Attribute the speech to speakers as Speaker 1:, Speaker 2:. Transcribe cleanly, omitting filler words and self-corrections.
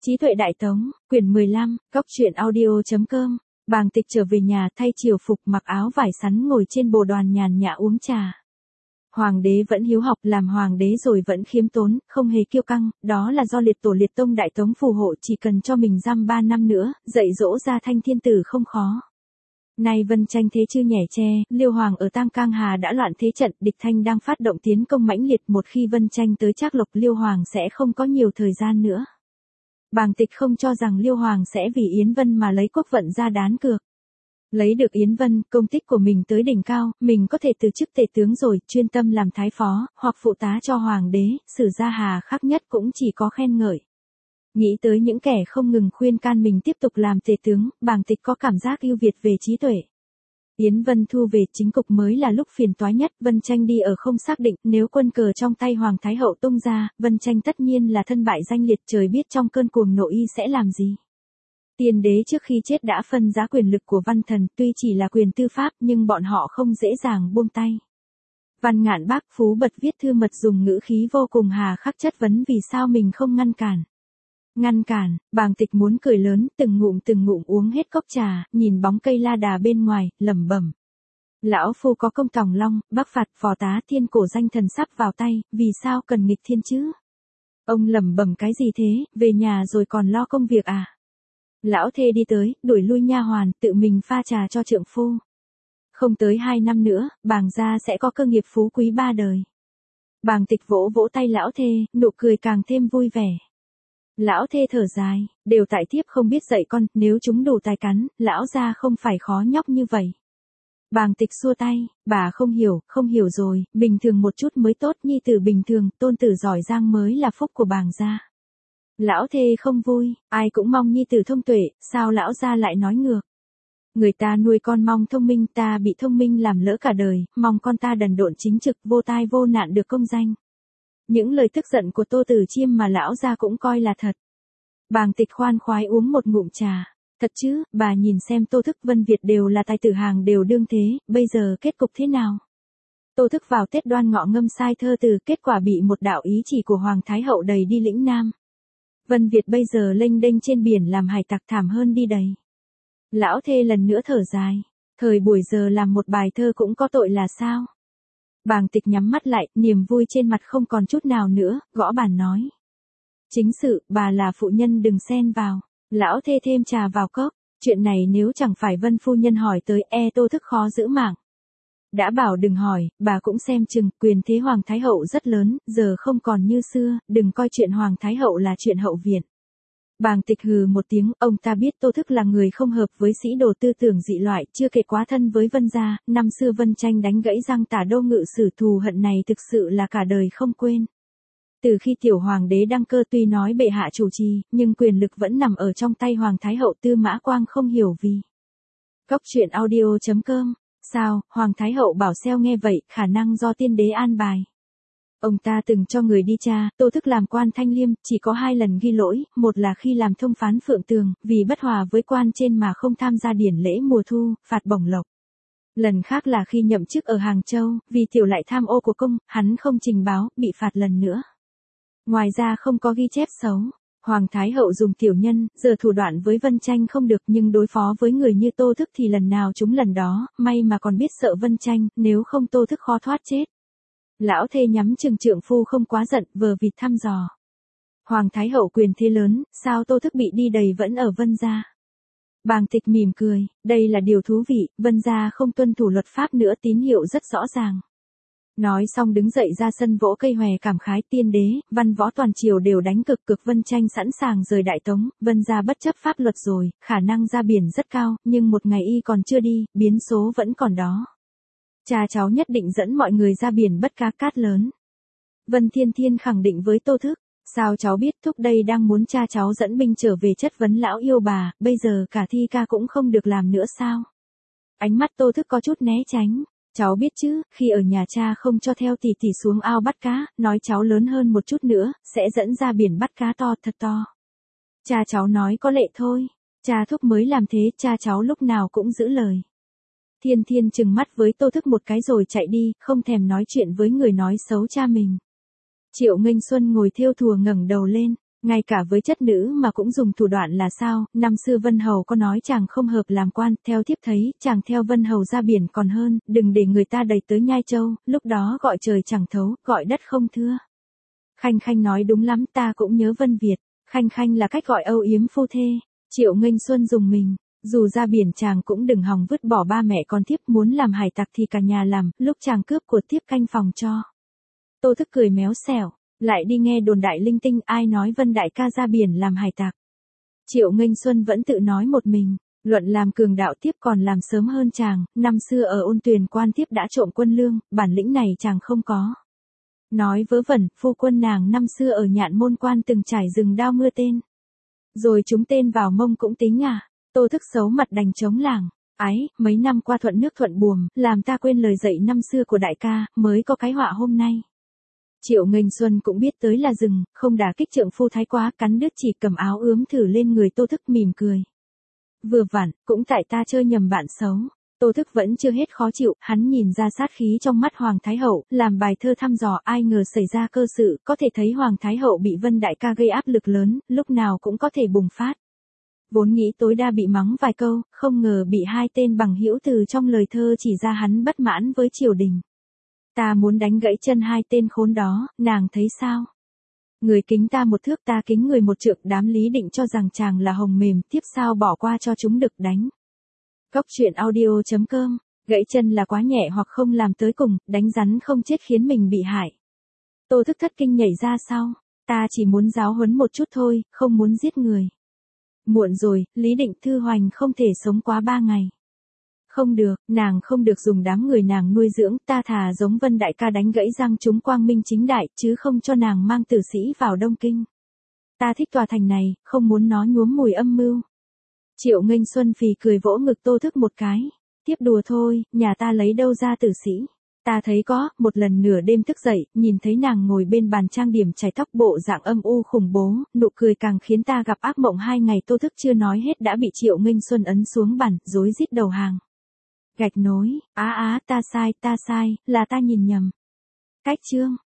Speaker 1: Trí tuệ Đại Tống, quyển 15, góc truyện audio.com. Bàng Tịch trở về nhà thay triều phục mặc áo vải sắn ngồi trên bồ đoàn nhàn nhã uống trà. Hoàng đế vẫn hiếu học, làm hoàng đế rồi vẫn khiêm tốn, không hề kiêu căng, đó là do liệt tổ liệt tông Đại Tống phù hộ, chỉ cần cho mình dăm 3 năm nữa, dạy dỗ ra thanh thiên tử không khó. Nay Vân Tranh thế chư nhẻ tre, Liêu Hoàng ở Tam Cang Hà đã loạn thế trận, địch Thanh đang phát động tiến công mãnh liệt, một khi Vân Tranh tới Trác Lộc, Liêu Hoàng sẽ không có nhiều thời gian nữa. Bàng Tịch không cho rằng Liêu Hoàng sẽ vì Yến Vân mà lấy quốc vận ra đán cược. Lấy được Yến Vân, công tích của mình tới đỉnh cao, mình có thể từ chức tể tướng rồi, chuyên tâm làm thái phó, hoặc phụ tá cho hoàng đế, Sử gia hà khắc nhất cũng chỉ có khen ngợi. Nghĩ tới những kẻ không ngừng khuyên can mình tiếp tục làm tể tướng, Bàng Tịch có cảm giác ưu việt về trí tuệ. Yến Vân thu về chính cục mới là lúc phiền toái nhất, Vân Tranh đi ở không xác định, nếu quân cờ trong tay Hoàng Thái Hậu tung ra, Vân Tranh tất nhiên là thân bại danh liệt, trời biết trong cơn cuồng nộ y sẽ làm gì. Tiên đế trước khi chết đã phân giá quyền lực của văn thần, tuy chỉ là quyền tư pháp nhưng bọn họ không dễ dàng buông tay. Văn Ngạn Bác Phú Bật viết thư mật dùng ngữ khí vô cùng hà khắc chất vấn vì sao mình không ngăn cản. Ngăn cản, Bàng Tịch muốn cười lớn, từng ngụm uống hết cốc trà, nhìn bóng cây la đà bên ngoài, lẩm bẩm. Lão phu có công Tòng Long, Bắc phạt, phò tá thiên cổ danh thần sắp vào tay, vì sao cần nghịch thiên chứ? Ông lẩm bẩm cái gì thế, về nhà rồi còn lo công việc à? Lão thê đi tới, đuổi lui nha hoàn, tự mình pha trà cho trượng phu. Không tới 2 năm nữa, Bàng gia sẽ có cơ nghiệp phú quý 3 đời. Bàng Tịch vỗ vỗ tay lão thê, nụ cười càng thêm vui vẻ. Lão thê thở dài, đều tại thiếp không biết dạy con, nếu chúng đủ tài cắn, lão gia không phải khó nhóc như vậy. Bàng Tịch xua tay, bà không hiểu rồi, bình thường một chút mới tốt, nhi tử bình thường, tôn tử giỏi giang mới là phúc của Bàng gia. Lão thê không vui, ai cũng mong nhi tử thông tuệ, sao lão gia lại nói ngược. Người ta nuôi con mong thông minh, ta bị thông minh làm lỡ cả đời, mong con ta đần độn chính trực, vô tai vô nạn được công danh. Những lời tức giận của Tô Tử Chiêm mà lão gia cũng coi là thật. Bàng Tịch khoan khoái uống một ngụm trà. Thật chứ, bà nhìn xem Tô Thức Vân Việt đều là tài tử hàng đều đương thế, bây giờ kết cục thế nào? Tô Thức vào Tết Đoan Ngọ ngâm sai thơ từ, kết quả bị một đạo ý chỉ của Hoàng Thái Hậu đầy đi lĩnh Nam. Vân Việt bây giờ lênh đênh trên biển làm hải tặc thảm hơn đi đầy. Lão thê lần nữa thở dài, thời buổi giờ làm một bài thơ cũng có tội là sao? Bàng Tịch nhắm mắt lại, niềm vui trên mặt không còn chút nào nữa, gõ bàn nói. Chính sự, bà là phụ nhân đừng xen vào. Lão thê thêm trà vào cốc, chuyện này nếu chẳng phải Vân phu nhân hỏi tới, Tô Thức khó giữ mạng. Đã bảo đừng hỏi, bà cũng xem chừng, quyền thế Hoàng Thái Hậu rất lớn, giờ không còn như xưa, đừng coi chuyện Hoàng Thái Hậu là chuyện hậu viện. Bàng Tịch hừ một tiếng, ông ta biết Tô Thức là người không hợp với sĩ đồ tư tưởng dị loại, chưa kể quá thân với Vân gia, năm xưa Vân Tranh đánh gãy răng Tả Đô Ngự Sử, thù hận này thực sự là cả đời không quên. Từ khi tiểu hoàng đế đăng cơ tuy nói bệ hạ chủ trì, nhưng quyền lực vẫn nằm ở trong tay Hoàng Thái Hậu. Tư Mã Quang không hiểu vì. Góc truyện audio.com. Sao, Hoàng Thái Hậu bảo xeo nghe vậy, khả năng do tiên đế an bài. Ông ta từng cho người đi tra, Tô Thức làm quan Thanh Liêm, chỉ có 2 lần ghi lỗi, một là khi làm thông phán Phượng Tường, vì bất hòa với quan trên mà không tham gia điển lễ mùa thu, phạt bổng lộc. Lần khác là khi nhậm chức ở Hàng Châu, vì tiểu lại tham ô của công, hắn không trình báo, bị phạt lần nữa. Ngoài ra không có ghi chép xấu. Hoàng Thái Hậu dùng tiểu nhân, giờ thủ đoạn với Vân Tranh không được nhưng đối phó với người như Tô Thức thì lần nào chúng lần đó, may mà còn biết sợ Vân Tranh, nếu không Tô Thức khó thoát chết. Lão thê nhắm chừng trượng phu không quá giận, vờ vịt thăm dò. Hoàng Thái Hậu quyền thế lớn, sao Tô Thức bị đi đầy vẫn ở Vân gia? Bàng Tịch mỉm cười, đây là điều thú vị, Vân gia không tuân thủ luật pháp nữa, tín hiệu rất rõ ràng. Nói xong đứng dậy ra sân vỗ cây hòe cảm khái, tiên đế, văn võ toàn triều đều đánh cực, Vân Tranh sẵn sàng rời Đại Tống, Vân gia bất chấp pháp luật rồi, khả năng ra biển rất cao, nhưng một ngày y còn chưa đi, biến số vẫn còn đó. Cha cháu nhất định dẫn mọi người ra biển bắt cá cát lớn. Vân Thiên Thiên khẳng định với Tô Thức, sao cháu biết, thúc đây đang muốn cha cháu dẫn binh trở về chất vấn lão yêu bà, bây giờ cả thi ca cũng không được làm nữa sao? Ánh mắt Tô Thức có chút né tránh. Cháu biết chứ, khi ở nhà cha không cho theo tỷ tỷ xuống ao bắt cá, nói cháu lớn hơn một chút nữa, sẽ dẫn ra biển bắt cá to, thật to. Cha cháu nói có lệ thôi, cha thúc mới làm thế, cha cháu lúc nào cũng giữ lời. Thiên Thiên trừng mắt với Tô Thức một cái rồi chạy đi, không thèm nói chuyện với người nói xấu cha mình. Triệu Nghênh Xuân ngồi thêu thùa ngẩng đầu lên, Ngay cả với chất nữ mà cũng dùng thủ đoạn là sao, năm xưa Vân Hầu có nói chàng không hợp làm quan, theo thiếp thấy, chàng theo Vân Hầu ra biển còn hơn, đừng để người ta đẩy tới Nhai Châu, lúc đó gọi trời chẳng thấu, gọi đất không thưa. Khanh Khanh nói đúng lắm, ta cũng nhớ Vân Việt, Khanh Khanh là cách gọi âu yếm phu thê. Triệu Nghênh Xuân dùng mình, dù ra biển chàng cũng đừng hòng vứt bỏ ba mẹ con thiếp, muốn làm hải tặc thì cả nhà làm, lúc chàng cướp của thiếp canh phòng cho. Tô Thức cười méo xẻo, lại đi nghe đồn đại linh tinh, ai nói Vân đại ca ra biển làm hải tặc. Triệu Nghênh Xuân vẫn tự nói một mình, luận làm cường đạo thiếp còn làm sớm hơn chàng, năm xưa ở Ôn Tuyền quan thiếp đã trộm quân lương, bản lĩnh này chàng không có. Nói vớ vẩn, phu quân nàng năm xưa ở Nhạn Môn quan từng trải rừng đao mưa tên. Rồi chúng tên vào mông cũng tính à. Tô Thức xấu mặt đành chống làng. Ái, mấy năm qua thuận nước thuận buồm, làm ta quên lời dạy năm xưa của đại ca, mới có cái họa hôm nay. Triệu Nghênh Xuân cũng biết tới là rừng, không đả kích trượng phu thái quá, cắn đứt chỉ cầm áo ướm thử lên người Tô Thức mỉm cười. Vừa vặn, cũng tại ta chơi nhầm bạn xấu. Tô Thức vẫn chưa hết khó chịu, hắn nhìn ra sát khí trong mắt Hoàng Thái Hậu, làm bài thơ thăm dò, ai ngờ xảy ra cơ sự, có thể thấy Hoàng Thái Hậu bị Vân đại ca gây áp lực lớn, lúc nào cũng có thể bùng phát. Vốn nghĩ tối đa bị mắng vài câu, không ngờ bị hai tên bằng hữu từ trong lời thơ chỉ ra hắn bất mãn với triều đình. Ta muốn đánh gãy chân hai tên khốn đó, nàng thấy sao? Người kính ta một thước, ta kính người một trượng, đám Lý Định cho rằng chàng là hồng mềm, tiếp sao bỏ qua cho chúng đực đánh. Góc truyện audio.com, gãy chân là quá nhẹ hoặc không làm tới cùng, đánh rắn không chết khiến mình bị hại. Tô Thức thất kinh nhảy ra sau, ta chỉ muốn giáo huấn một chút thôi, không muốn giết người. Muộn rồi, Lý Định Thư Hoành không thể sống quá 3 ngày. Không được, nàng không được dùng đám người nàng nuôi dưỡng, ta thà giống Vân đại ca đánh gãy răng chúng quang minh chính đại, chứ không cho nàng mang tử sĩ vào Đông Kinh. Ta thích tòa thành này, không muốn nó nhuốm mùi âm mưu. Triệu Nghênh Xuân phì cười vỗ ngực Tô Thức một cái. Tiếp đùa thôi, nhà ta lấy đâu ra tử sĩ. Ta thấy có, một lần nửa đêm thức dậy, nhìn thấy nàng ngồi bên bàn trang điểm chải tóc bộ dạng âm u khủng bố, nụ cười càng khiến ta gặp ác mộng 2 ngày. Tô Thức chưa nói hết đã bị Triệu Nghênh Xuân ấn xuống bàn, rối rít đầu hàng. Gạch nối, ta sai, là ta nhìn nhầm. Cách chương.